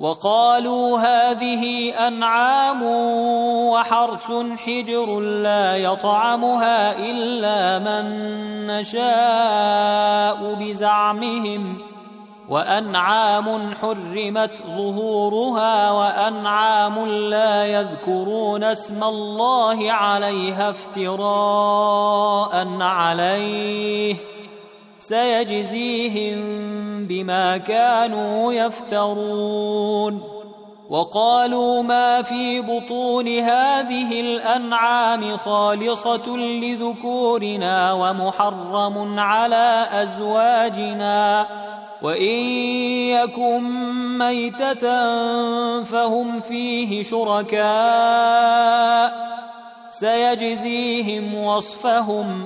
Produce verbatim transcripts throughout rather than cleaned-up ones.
وقالوا هذه أنعام وحرث حجر لا يطعمها إلا من نشاء بزعمهم، وأنعام حرمت ظهورها وأنعام لا يذكرون اسم الله عليها افتراء عليه، سيجزيهم بما كانوا يفترون. وقالوا ما في بطون هذه الأنعام خالصة لذكورنا ومحرم على أزواجنا، وإن يكن ميتة فهم فيه شركاء، سيجزيهم وصفهم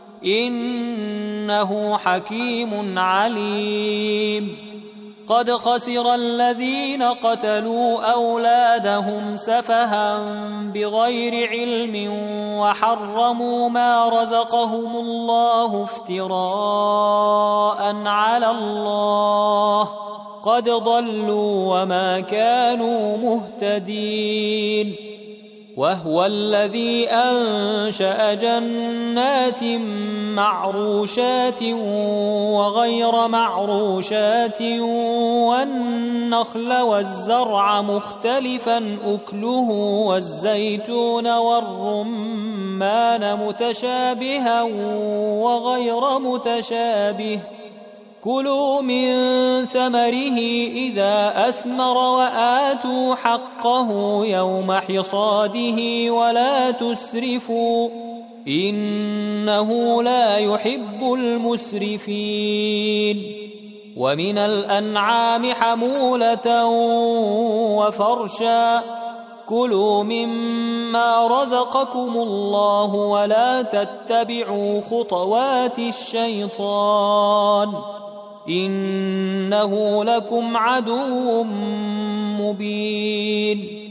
إنه حكيم عليم. قد خسر الذين قتلوا أولادهم سفها بغير علم وحرموا ما رزقهم الله افتراء على الله، قد ضلوا وما كانوا مهتدين. وهو الذي أنشأ جنات معروشات وغير معروشات والنخل والزرع مختلفا أكله والزيتون والرمان متشابها وغير متشابه، كلوا من ثمره إذا أثمر وآتوا حقه يوم حصاده ولا تسرفوا إنه لا يحب المسرفين. ومن الأنعام حمولة وفرشا، كلوا مما رزقكم الله ولا تتبعوا خطوات الشيطان إنه لكم عدو مبين.